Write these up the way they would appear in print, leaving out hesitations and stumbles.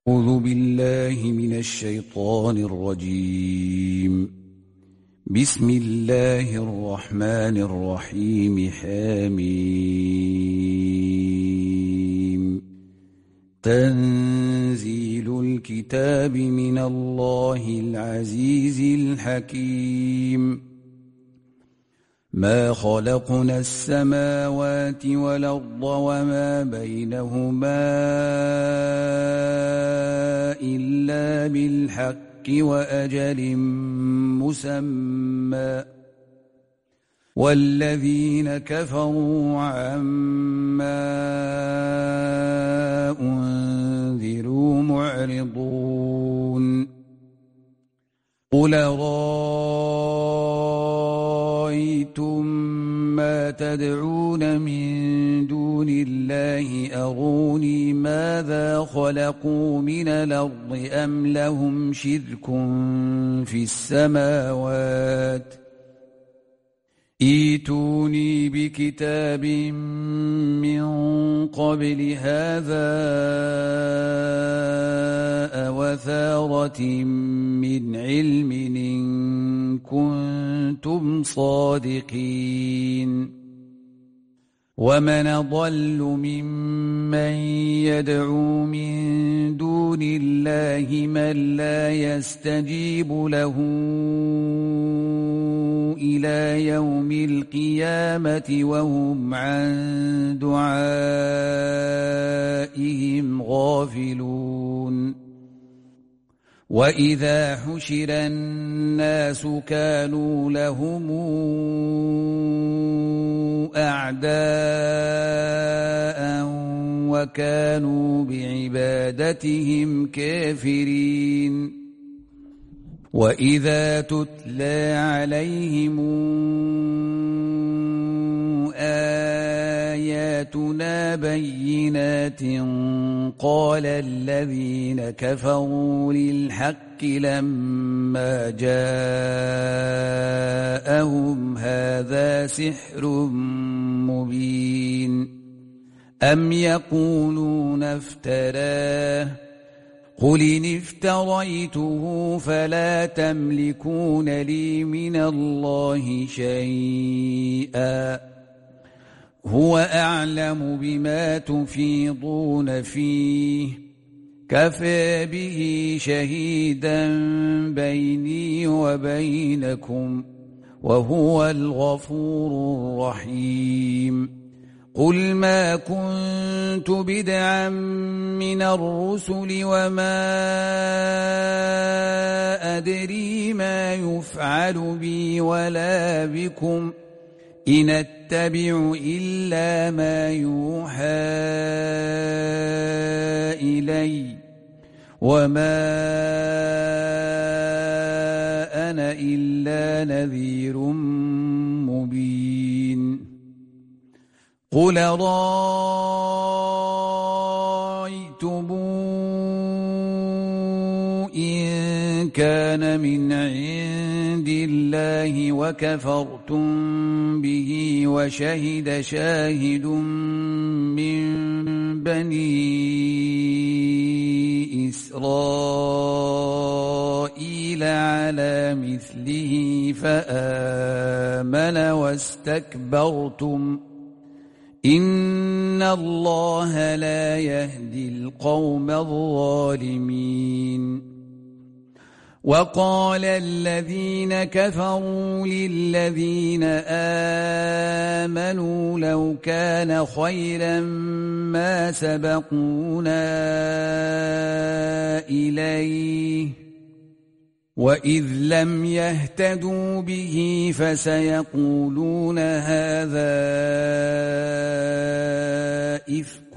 أعوذ بالله من الشيطان الرجيم. بسم الله الرحمن الرحيم. حميم. تنزيل الكتاب من الله العزيز الحكيم. ما خلقنا السماوات والأرض وما بينهما إلا بالحق وأجل مسمى، والذين كفروا عما أنذروا معرضون. قل رأيتم ما تدعون من دون الله أروني ماذا خلقوا من الأرض أم لهم شرك في السماوات؟ ائتوني بكتاب من قبل هذا أو أثارة من علم إن كنتم صادقين. ومن أضل ممن يدعو من دون الله من لا يستجيب له إلى يوم القيامة وهم عن دعائهم غافلون. وإذا حشر الناس كانوا لهم أعداء وكانوا بعبادتهم كافرين. وإذا تتلى عليهم آياتنا بينات قال الذين كفروا للحق لما جاءهم هذا سحر مبين. أم يقولون افتراه؟ قل إن افتريته فلا تملكون لي من الله شيئا، هو أعلم بما تفيضون فيه، كفى به شهيدا بيني وبينكم، وهو الغفور الرحيم. قل ما كنت بدعا من الرسل وما أدري ما يفعل بي ولا بكم، إن أتبع إلا ما يوحى إلي، وما أنا إلا نذير مبين. قل رأيتم إن كان من عند الله وكفرتم به وشهد شاهد من بني إسرائيل على مثله فآمن واستكبرتم، إن الله لا يهدي القوم الظالمين. وقال الذين كفروا للذين آمنوا لو كان خيرا ما سبقونا إليه، وإذ لم يهتدوا به فسيقولون هذا إفك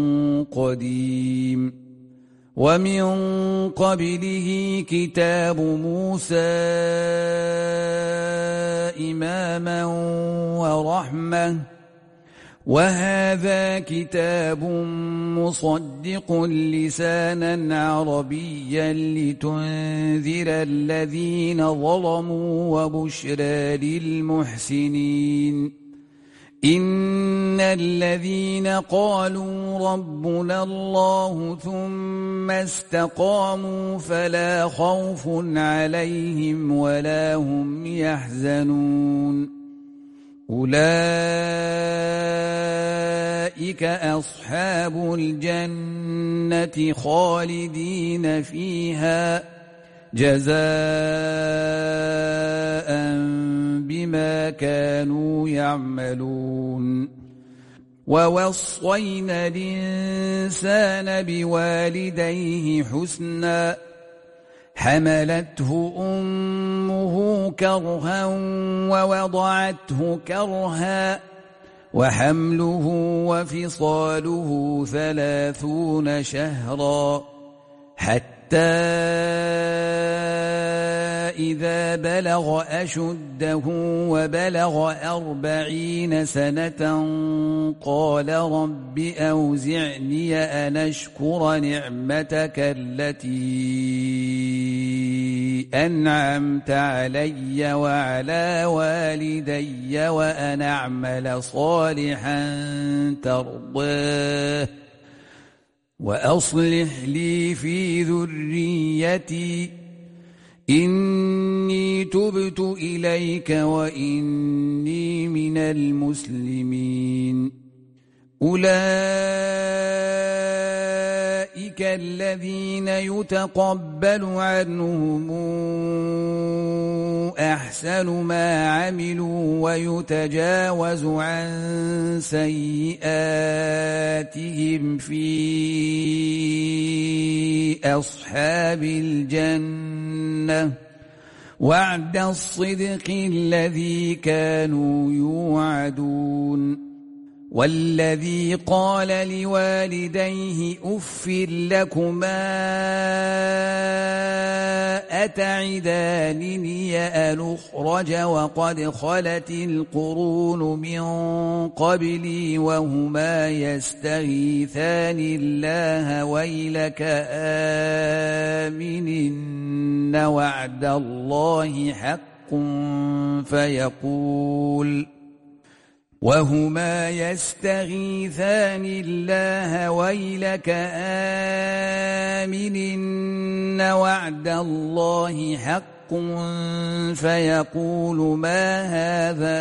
قديم. ومن قبله كتاب موسى إماما ورحمة، وهذا كتاب مصدق لسانا عربيا لتنذر الذين ظلموا وبشرى للمحسنين. إن الذين قالوا ربنا الله ثم استقاموا فلا خوف عليهم ولا هم يحزنون أولئك أصحاب الجنة خالدين فيها جزاء بما كانوا يعملون ووصينا الإنسان بوالديه حسنا حملته أمه كرها ووضعته كرها وحمله وفصاله 30 شهرا حتى إذا بلغ أشده وبلغ 40 سنة قال رب أوزعني أن أشكر نعمتك التي أنعمت علي وعلى والدي وأن أعمل صالحا ترضاه وأصلح لي في ذريتي إني تبت إليك وإني من المسلمين أولئك الذين يتقبل عنهم أحسن ما عملوا ويتجاوز عن سيئاتهم في أصحاب الجنة وعد الصدق الذي كانوا يوعدون والذي قال لوالديه أف لكما أتعدانني أن أخرج وقد خلت القرون من قبلي وهما يستغيثان الله ويلك آمن وعد الله حق فيقول وهما يستغيثان الله ويلك آمن وعد الله حق فيقول ما هذا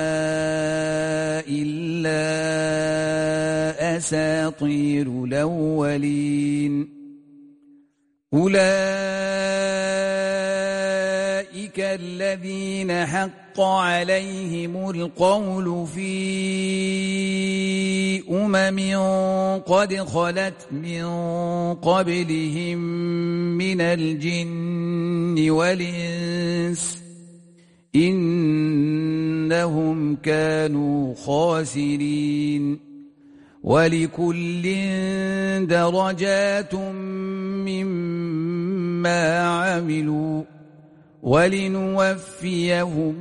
إلا أساطير الأولين أولئك الذين حق عليهم القول في قد خلت من قبلهم من الجن والإنس إنهم كانوا خاسرين ولكل درجات مما عملوا ولنوفيهم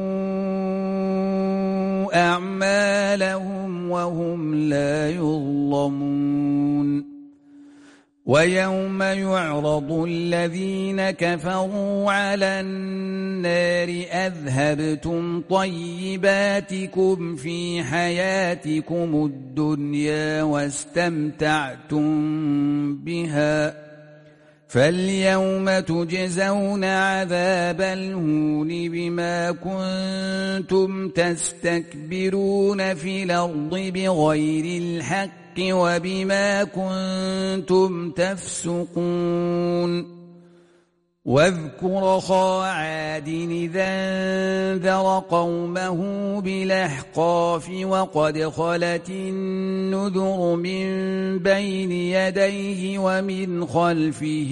أعمالهم وهم لا يظلمون ويوم يعرض الذين كفروا على النار أذهبتم طيباتكم في حياتكم الدنيا واستمتعتم بها فاليوم تجزون عذاب الهون بما كنتم تستكبرون في الأرض بغير الحق وبما كنتم تفسقون واذكر أخا عاد إذا انذر قومه بالأحقاف وقد خلت النذر من بين يديه ومن خلفه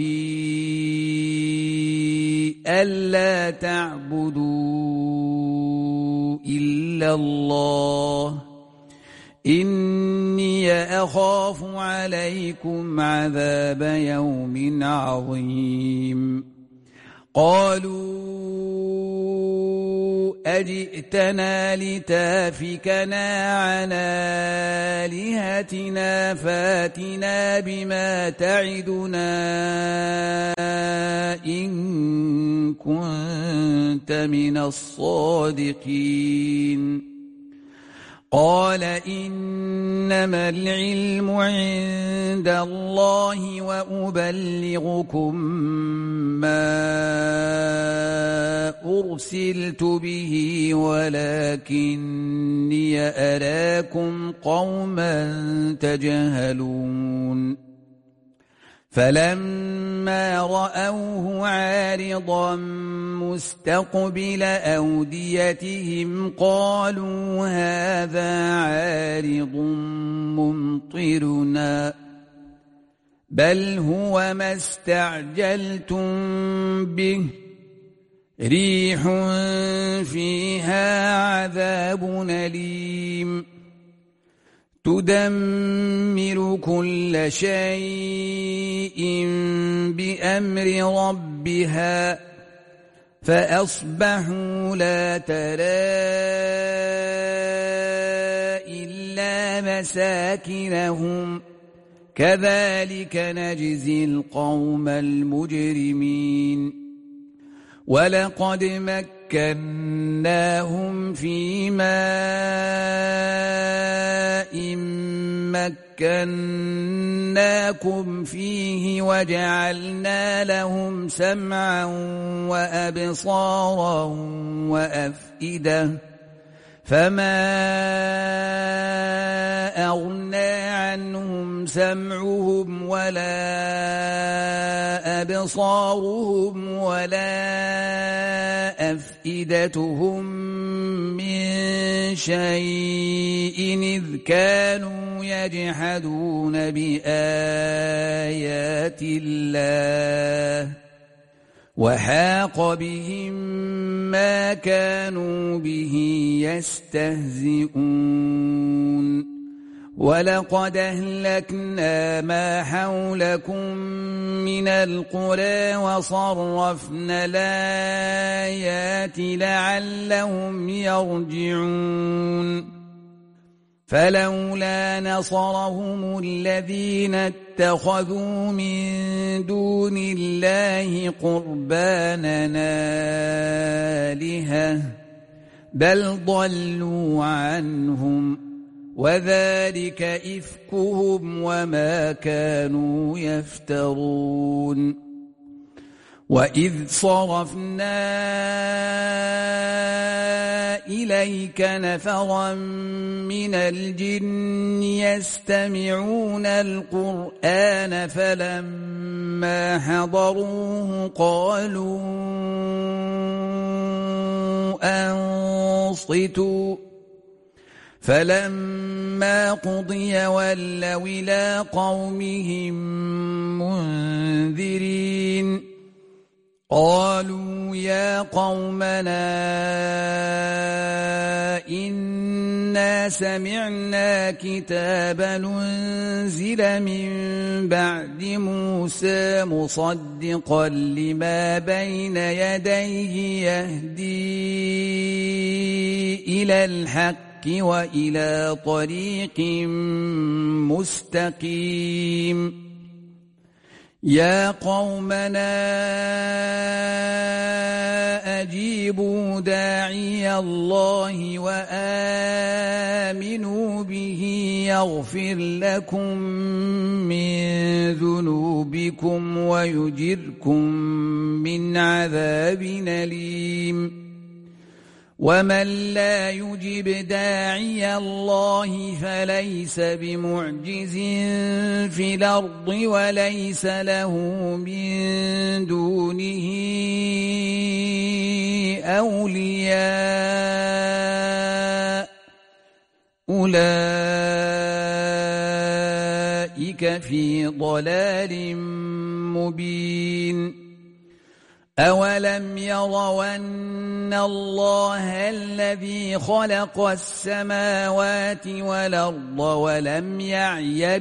ألا تعبدوا إلا الله إني أخاف عليكم عذاب يوم عظيم قالوا أجئتنا لتافكنا عن آلهتنا فاتنا بما تعدنا إن كنت من الصادقين قال إنما العلم عند الله وأبلغكم ما أرسلت به ولكني أراكم قوما تجهلون فلما رأوه عارضا مستقبل أوديتهم قالوا هذا عارض ممطرنا بل هو ما استعجلتم به ريح فيها عذاب أليم تدمر كل شيء بأمر ربها فأصبحوا لا ترى إلا مساكنهم كذلك نجزي القوم المجرمين ولقد مكناهم في ماء مكناكم فيه وجعلنا لهم سمعا وأبصارا وأفئدة فما أغنى عنهم سمعهم ولا أبصارهم ولا أفئدتهم من شيء إذ كانوا يجحدون بآيات الله وحاق بهم ما كانوا به يستهزئون ولقد أهلكنا ما حولكم من القرى وصرفنا الآيات لعلهم يرجعون فلولا نصرهم الذين اتخذوا من دون الله قربانا آلهة بل ضلوا عنهم وذلك إفكهم وما كانوا يفترون وإذ صرفنا إليك نفرا من الجن يستمعون القرآن فلما حضروه قالوا أنصتوا فلما قضي ولوا إلى قومهم منذرين قالوا يا قومنا إنا سمعنا كتابا أنزل من بعد موسى مصدقا لما بين يديه يهدي إلى الحق وإلى طريق مستقيم يا قومنا أجيبوا داعي الله وآمنوا به يغفر لكم من ذنوبكم ويجركم من عذاب أليم ومن لا يجب داعي الله فليس بمعجز في الأرض وليس له من دونه أولياء أولئك في ضلال مبين أولم يروا أن الله الذي خلق السماوات والأرض ولم يعي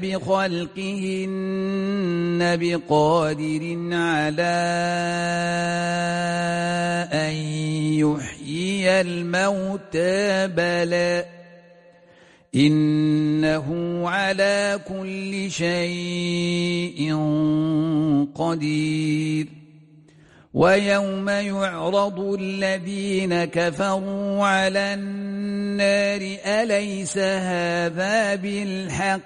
بخلقهن بقادر على أن يحيي الموتى بلى إنه على كل شيء قدير ويوم يعرض الذين كفروا على النار أليس هذا بالحق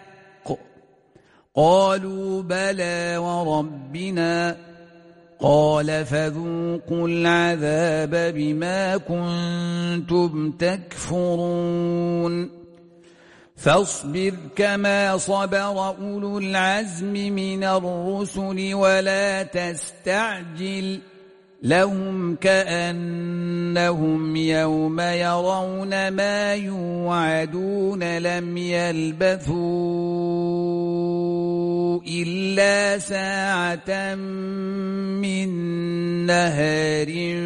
قالوا بلى وربنا قال فذوقوا العذاب بما كنتم تكفرون فاصبر كما صبر أولو العزم من الرسل ولا تستعجل لهم كأنهم يوم يرون ما يوعدون لم يلبثوا إلا ساعة من نهار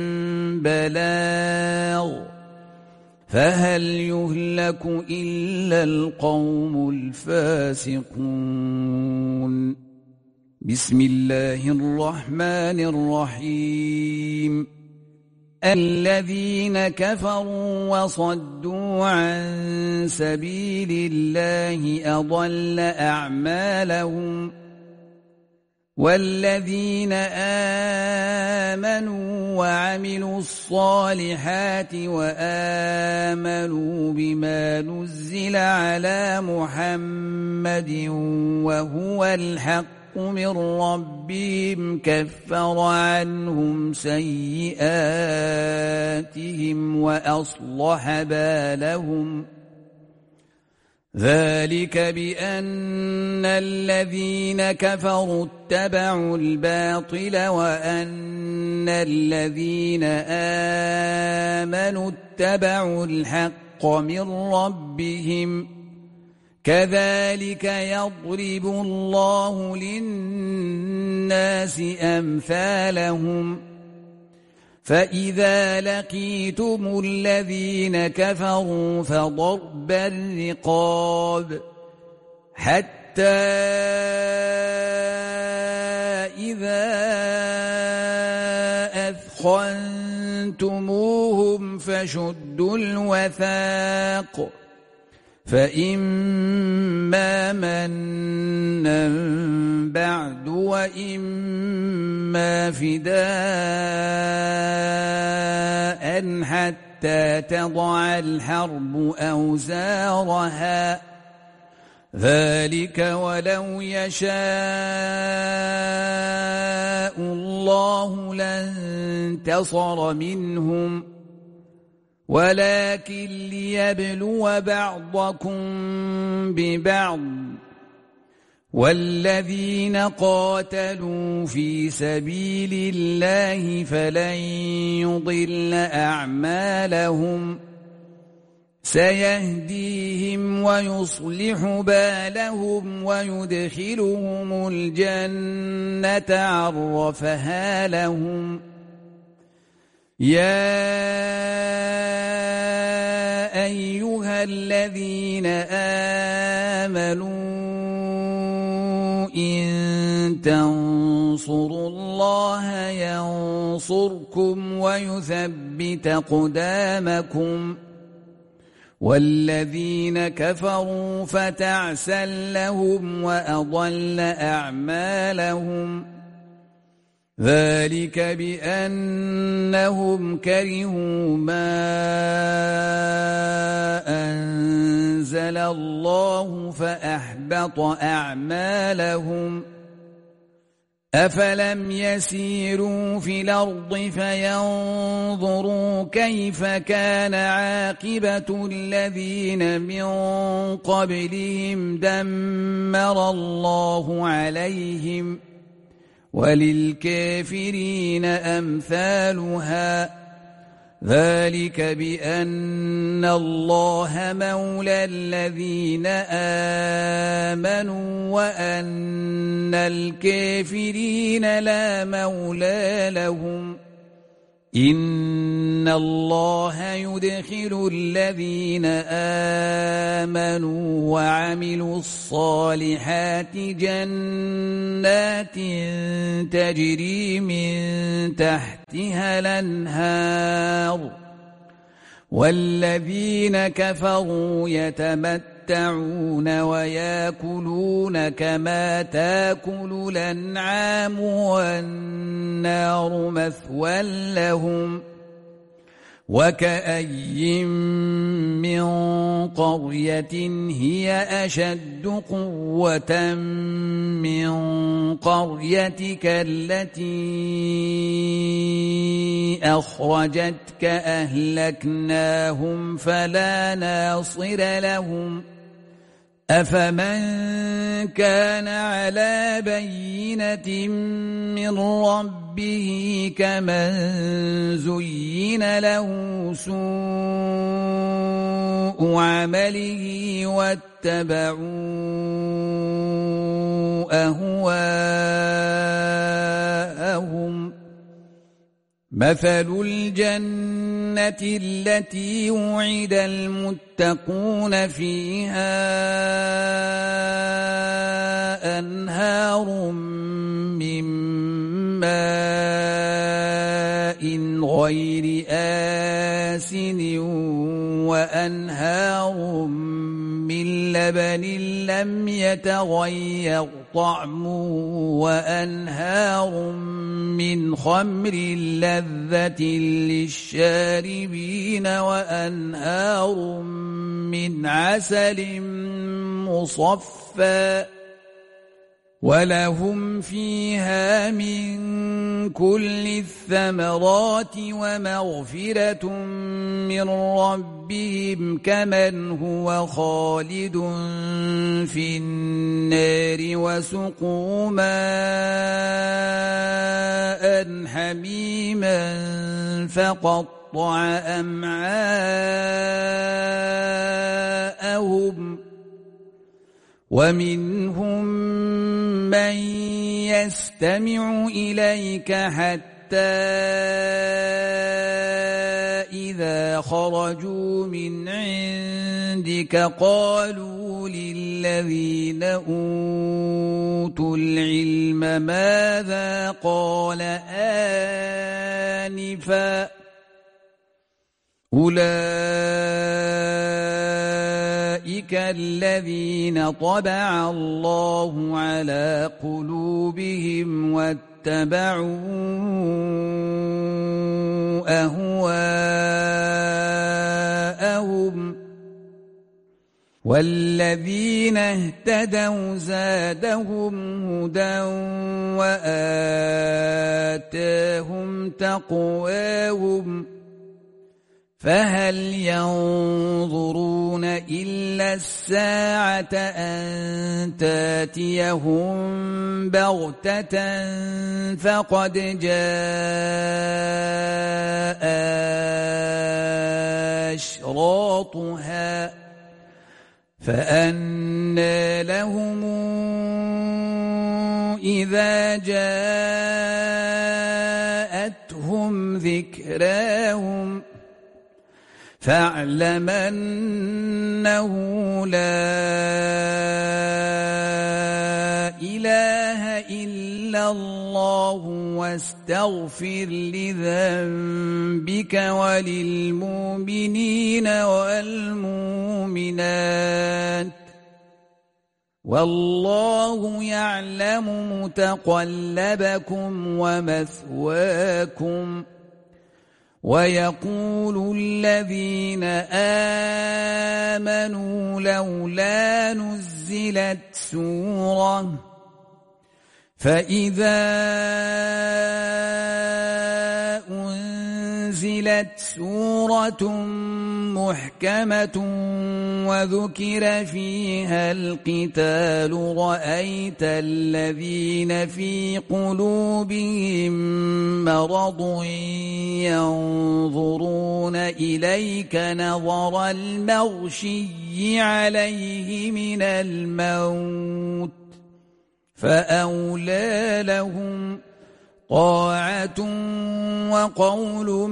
بلاغ فهل يهلك إلا القوم الفاسقون بسم الله الرحمن الرحيم الذين كفروا وصدوا عن سبيل الله أضل أعمالهم والذين آمنوا وعملوا الصالحات وآمنوا بما نزل على محمد وهو الحق من ربهم كفر عنهم سيئاتهم وأصلح بالهم ذلك بأن الذين كفروا اتبعوا الباطل وأن الذين آمنوا اتبعوا الحق من ربهم كذلك يضرب الله للناس أمثالهم فإذا لقيتم الذين كفروا فضرب الرقاب حتى إذا أثخنتموهم فشدوا الوثاق فإما منا بعد وإما فداء حتى تضع الحرب أوزارها ذلك ولو يشاء الله لانتصر منهم ولكن ليبلو بعضكم ببعض والذين قاتلوا في سبيل الله فلن يضل أعمالهم سيهديهم ويصلح بالهم ويدخلهم الجنة عرفها لهم يا أيها الذين آمنوا إن تنصروا الله ينصركم ويثبت أقدامكم والذين كفروا فتعسا لهم وأضل أعمالهم ذلك بأنهم كرهوا ما أنزل الله فأحبط أعمالهم أفلم يسيروا في الأرض فينظروا كيف كان عاقبة الذين من قبلهم دمر الله عليهم وللكافرين أمثالها ذلك بأن الله مولى الذين آمنوا وأن الكافرين لا مولى لهم إن الله يدخل الذين آمنوا وعملوا الصالحات جنات تجري من تحتها الأنهار والذين كفروا يتمتعون ويأكلون كما تأكل الأنعام والنار فالنار مثوى لهم وكأي من قرية هي أشد قوة من قريتك التي أخرجتك أهلكناهم فلا ناصر لهم أفمن كان على بينة من ربه كمن زين له سوء عمله واتبعوا أهواءهم مثل الجنة التي وعد المتقون فيها أنهار من ماء غير آسن وأنهار من لبن لم يتغير طعمه وأنهار من خمر لذة للشاربين وأنهار من عسل مصفى ولهم فيها من كل الثمرات ومغفرة من ربهم كمن هو خالد في النار وسقوا ماء حميما فقطع أمعاءهم ومنهم من يستمع إليك حتى إذا خرجوا من عندك قالوا للذين أوتوا العلم ماذا قال آنفا أولئك الذين طبع الله على قلوبهم واتبعوا أهواءهم والذين اهتدوا زادهم هدى وآتاهم تقواهم فهل ينظرون إلا الساعة أن تاتيهم بغتة فقد جاء أشراطها فأنى لهم إذا جاءتهم ذكراهم فاعلم أنه لا إله إلا الله واستغفر لذنبك وللمؤمنين والمؤمنات والله يعلم متقلبكم ومثواكم ويقول الذين آمنوا لولا نزلت سورة فإذا أنزلت سورة محكمة وذكر فيها القتال رأيت الذين في قلوبهم مرض ينظرون إليك نظر المغشي عليه من الموت فأولى لهم طاعة وقول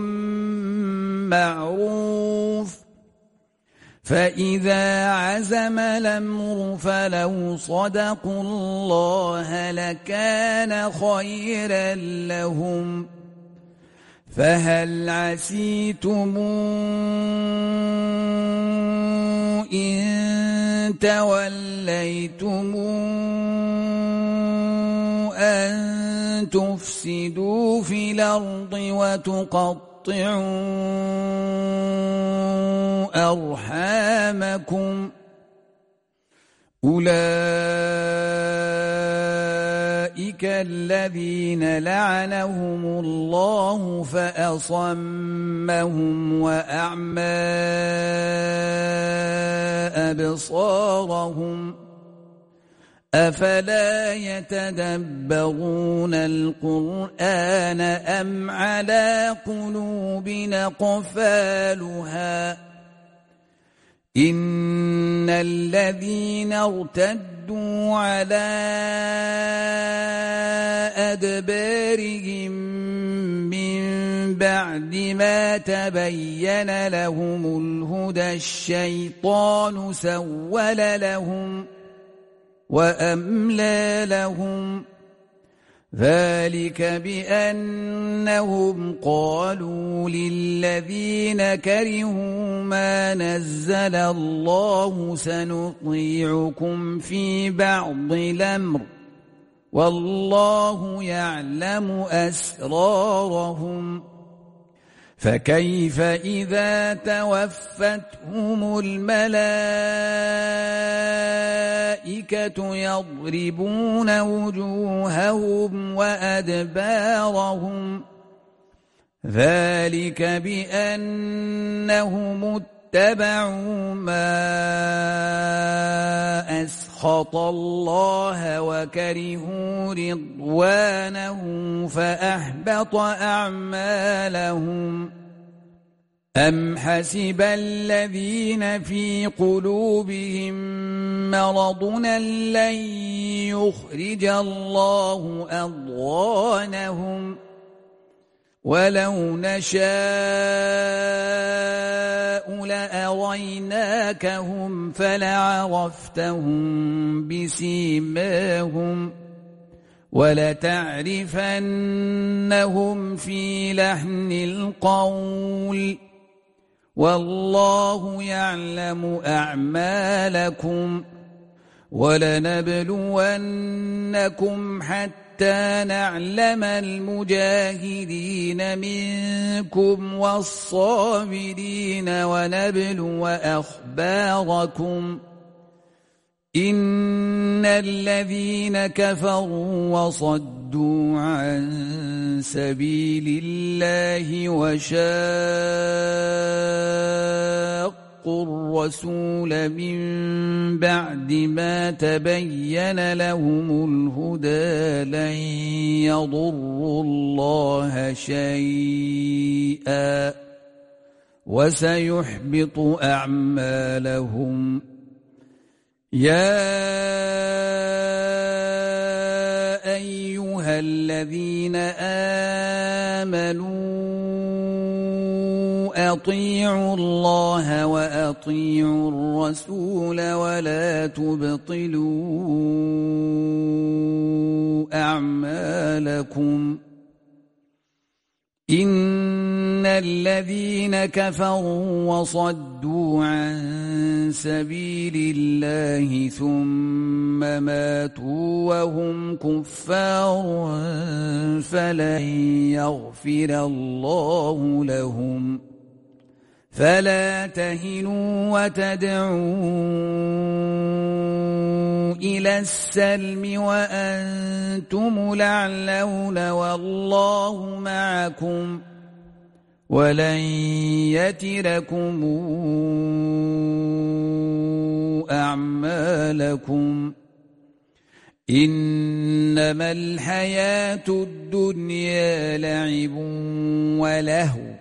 معروف فإذا عزم الأمر فلو صدقوا الله لكان خيرا لهم فهل عسيتم إن توليتم أن تفسدوا في الأرض وتقطعوا أرحامكم أولئك الذين لعنهم الله فأصمهم وأعمى أبصارهم أفلا يتدبرون القرآن أم على قلوب أقفالها إن الذين ارتدوا على أدبارهم من بعد ما تبين لهم الهدى الشيطان سول لهم وأملى لهم ذلك بأنهم قالوا للذين كرهوا ما نزل الله سنطيعكم في بعض الأمر والله يعلم أسرارهم فكيف إذا توفتهم الملائكة يضربون وجوههم وأدبارهم ذلك بأنهم اتبعوا ما أسخط الله وكرهوا رضوانه فأحبط أعمالهم أم حسب الذين في قلوبهم مرض لن يخرج الله أضغانهم ولو نشاء لأريناكهم فلعرفتهم بسيماهم ولتعرفنهم في لحن القول والله يعلم أعمالكم ولنبلونكم حتى نعلم المجاهدين منكم والصابرين ونبلو أخباركم إن الذين كفروا وصدوا عن سبيل الله وشاقوا الرسول من بعد ما تبين لهم الهدى لن يضروا الله شيئا وسيحبط أعمالهم يا أيها الذين آمنوا أطيعوا الله وأطيعوا الرسول ولا تبطلوا أعمالكم إن الذين كفروا وصدوا عن سبيل الله ثم ماتوا وهم كفار فلن يغفر الله لهم فلا تهنوا وتدعوا إلى السلم وأنتم الأعلون والله معكم ولن يتركم أعمالكم إنما الحياة الدنيا لعب ولهو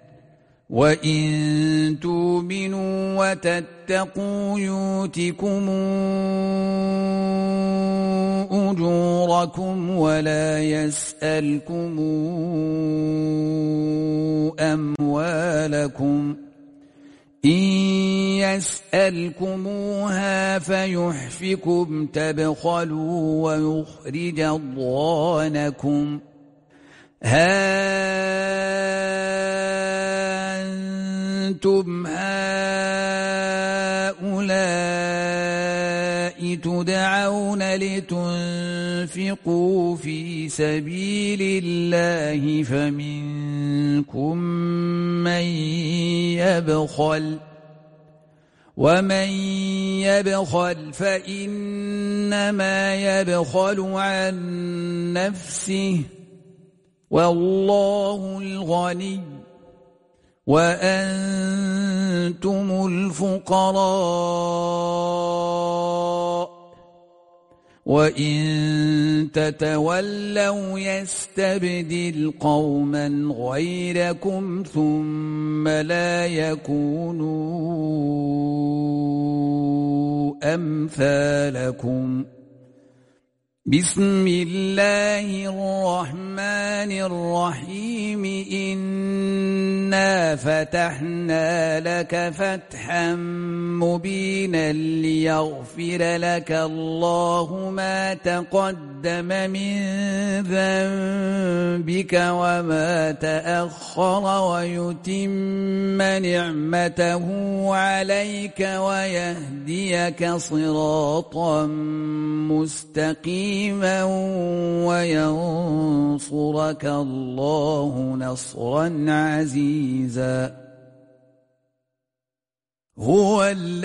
وإن تؤمنوا وتتقوا يؤتكم أجوركم ولا يسألكم أموالكم إن يسألكموها فيحفكم تبخلوا ويخرج أضغانكم ها أنتم هؤلاء تدعون لتنفقوا أنفقوا في سبيل الله فمنكم من يبخل ومن يبخل فإنما يبخل عن نفسه والله الغني وأنتم الفقراء وإن تتولوا يستبدل قوما غيركم ثم لا يكونوا أمثالكم بسم الله الرحمن الرحيم إنا فتحنا لك فتحا مبينا ليغفر لك الله ما تقدم من ذنبك وما تأخر ويتم نعمته عليك ويهديك صراطا مستقيما وينصرك الله نصرا عزيزا هو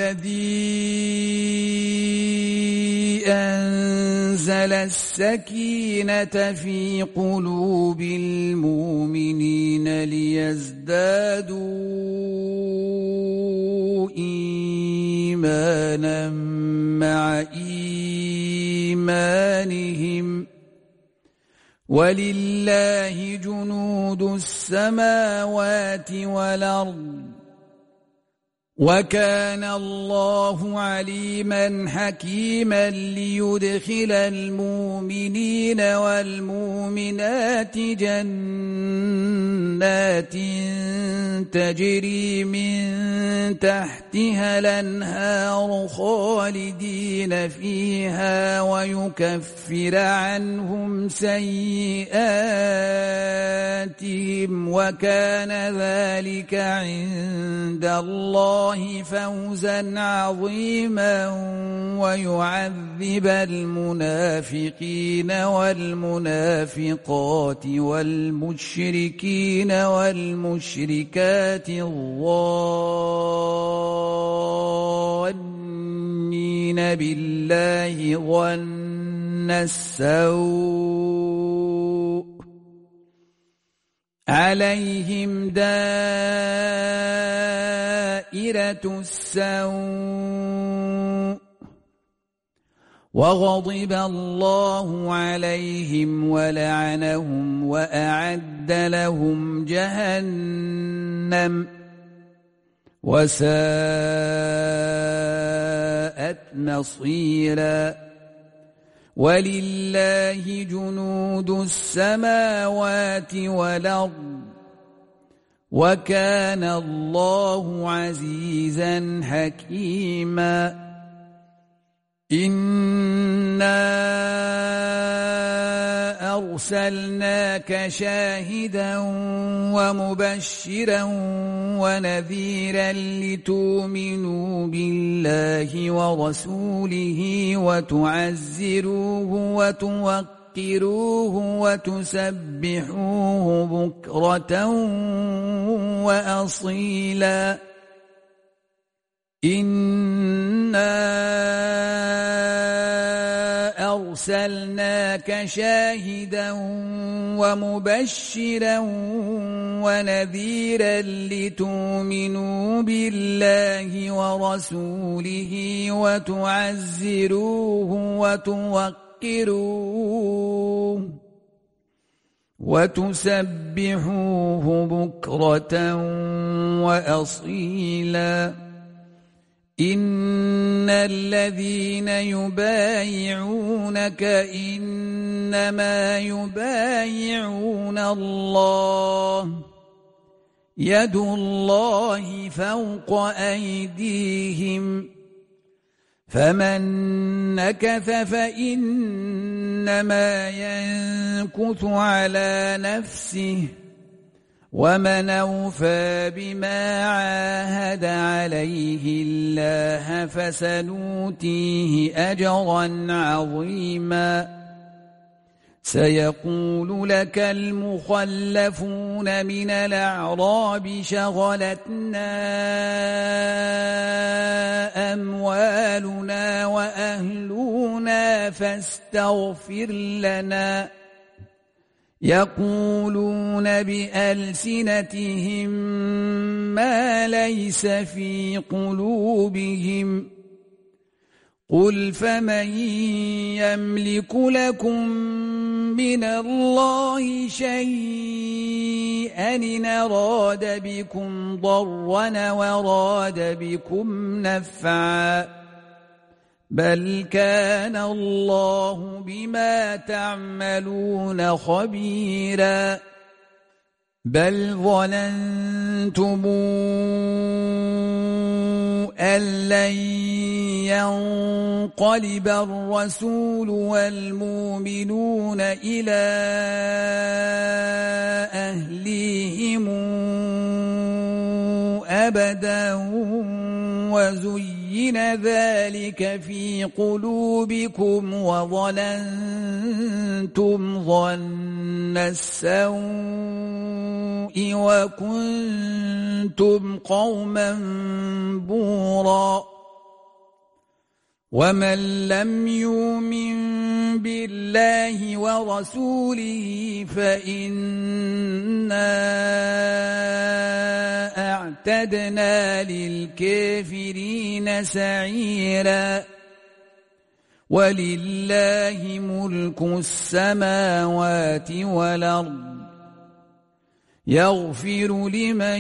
الذي أنزل السكينة في قلوب المؤمنين ليزدادوا إيمانا مع إيمانهم ولله جنود السماوات والأرض وكان الله عليما حكيما ليدخل المؤمنين والمؤمنات جنات تجري من تحتها الأنهار خالدين فيها ويكفر عنهم سيئاتهم وكان ذلك عند الله فوزا عظيما ويعذب المنافقين والمنافقات والمشركين والمشركات الظانين بالله ظن السوء عليهم دائرة السوء وغضب الله عليهم ولعنهم وأعد لهم جهنم وساءت مصيرا ولله جنود السماوات والأرض وكان الله عزيزا حكيما إنا أرسلناك شاهدا ومبشرا ونذيرا لتؤمنوا بالله ورسوله وتعزروه وتوقروه وتسبحوه بكرة وأصيلا إنا أرسلناك شاهدا ومبشرا ونذيرا لتؤمنوا بالله ورسوله وتعزروه وتوقروه وتسبحوه بكرة وأصيلا إن الذين يبايعونك إنما يبايعون الله يد الله فوق أيديهم فمن نكث فإنما ينكث على نفسه ومن أوفى بما عاهد عليه الله فسنؤتيه أجرا عظيما سيقول لك المخلفون من الأعراب شغلتنا أموالنا وأهلنا فاستغفر لنا يقولون بألسنتهم ما ليس في قلوبهم قل فمن يملك لكم من الله شيئا إن أراد بكم ضرا وراد بكم نفعا بل كان الله بما تعملون خبيرا بل ظننتم أن لن ينقلب الرسول والمؤمنون إلى أهليهم أبدا وزين ذلك في قلوبكم وظننتم ظن السوء وكنتم قوما بورا ومن لم يؤمن بالله ورسوله فإنا أعتدنا للكافرين سعيرا ولله ملك السماوات والأرض يغفر لمن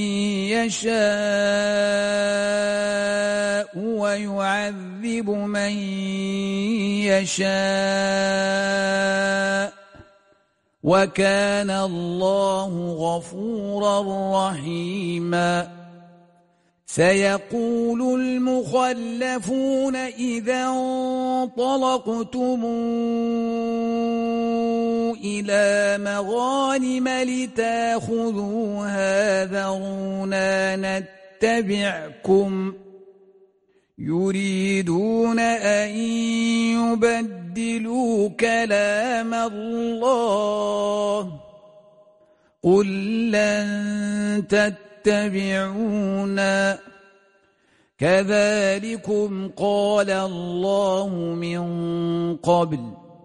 يشاء ويعذب من يشاء وكان الله غفورا رحيما سيقول المخلفون إذا انطلقتم إلى مغانم لتأخذوها ذرونا نتبعكم يريدون أن يبدلوا كلام الله قل لن تتبعونا كذلكم قال الله من قبل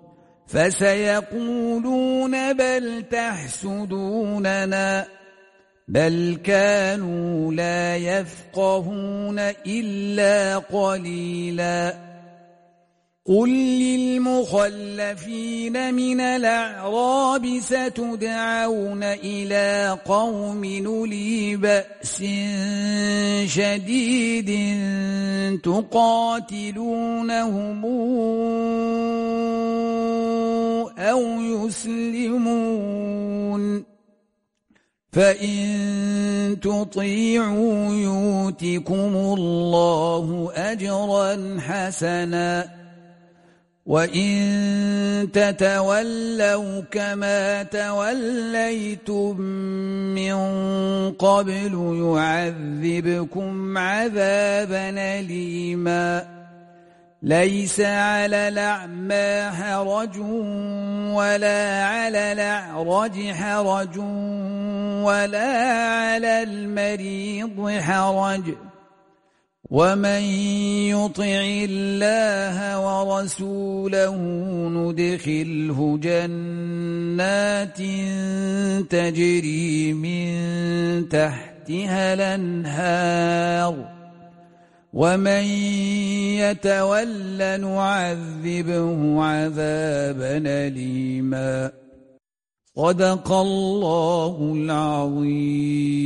فسيقولون بل تحسدوننا بل كانوا لا يفقهون إلا قليلا قل للمخلفين من الأعراب ستدعون إلى قوم أولي بأس شديد تقاتلونهم أو يسلمون فإن تطيعوا يؤتكم الله أجرا حسنا وإن تتولوا كما توليتم من قبل يعذبكم عذابا أليما ليس على الأعمى حرج ولا على الأعرج حرج ولا على المريض حرج ومن يطع الله ورسوله ندخله جنات تجري من تحتها الأنهار ومن يتول نعذبه عذابا أليما صدق الله العظيم.